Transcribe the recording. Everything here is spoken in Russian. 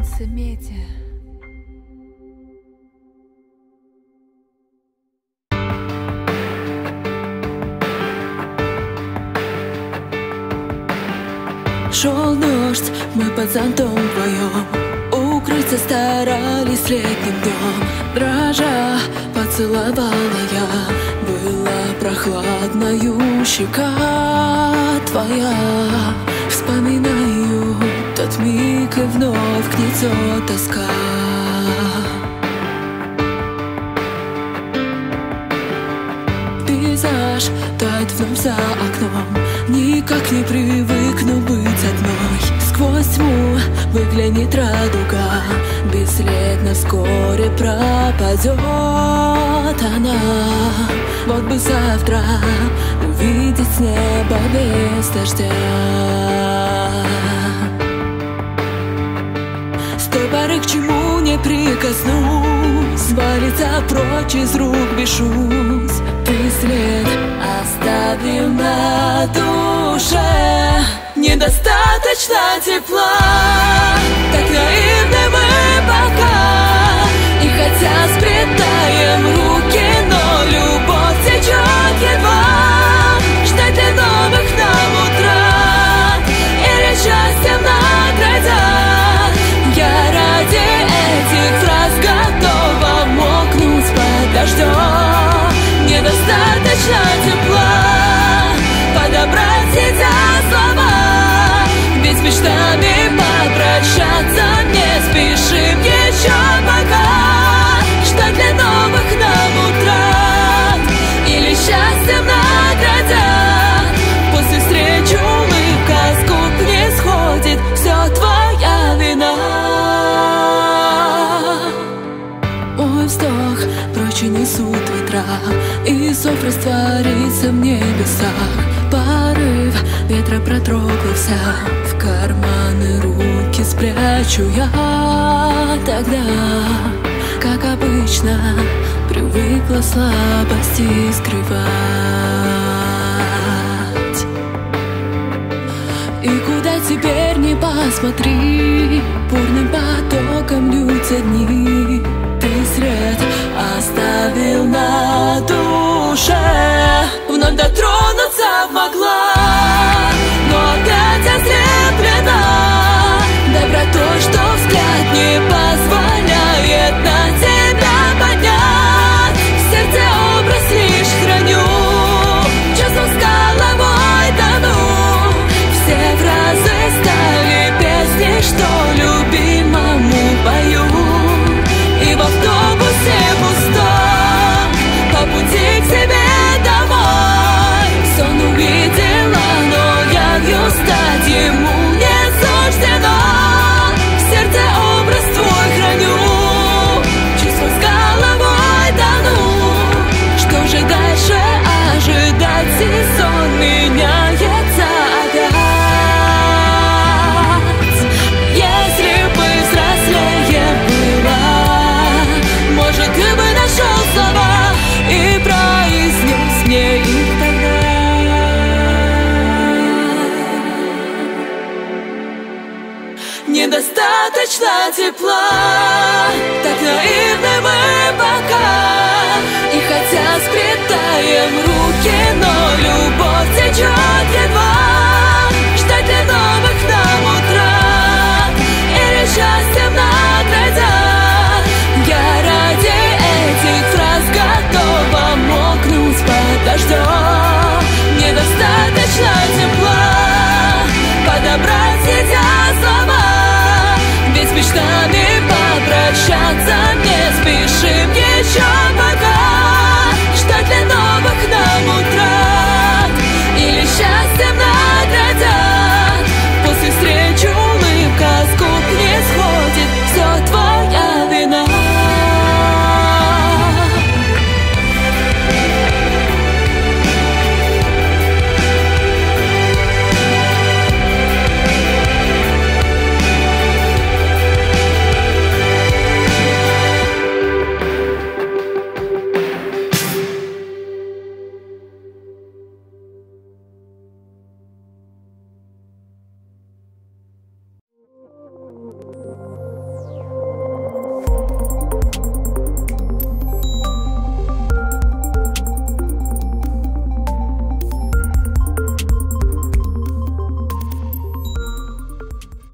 Солнце меди. Шел дождь, мы под зонтом вдвоем укрыться старались летним днем. Дрожа поцеловала я, была прохладною щека твоя. Вспоминаю тот миг, и вновь гнетет тоска. Пейзаж тает вновь за окном, никак не привыкну быть одной. Сквозь тьму выглянет радуга, бесследно вскоре пропадет она. Вот бы завтра увидеть с неба без дождя. С той поры к чему не прикоснусь, свалится прочь из рук бешусь. Ты след оставил на душе, недостаточно тепла. Так наивны мы пока, и хотя сплетаем руки, но любовь течет едва. Ждать ли новых нам утрат или счастьем наградят? Я ради этих фраз готова мокнуть под дождем. Недостаточно тепла, подобрать сейчас слова, ведь с мечтами попрощаться не спешим еще пока. Ждать ли новых нам утрат или счастьем наградят? После встречи улыбка с губ не сходит, все твоя вина. Мой вздох прочь несут ветра, и зов растворится в небесах. Порыв ветра протрогался, в карманы руки спрячу я тогда. Как обычно, привыкла слабости скрывать. И куда теперь не посмотри, бурным потоком льются дни. Ты след оставил на душе, вновь дотронуться могла, но опять ослеплена добротой, что взгляд не позволяет на тебя поднять. В сердце образ лишь храню, чувством с головой тону. Все фразы стали песней, что любимому пою. И в автобусе пустом, по пути к себе домой, сон увидела, но явью стать ему не суждено. В сердце образ твой храню, чувство с головой тону. Что же дальше ожидать, и сон меняется опять? Если бы взрослее была, может, ты бы нашел слова и произнес мне их тогда. Недостаточно тепла, так наивны мы пока, и хотя сплетаем руки, но любовь течет едва. Ждать ли новых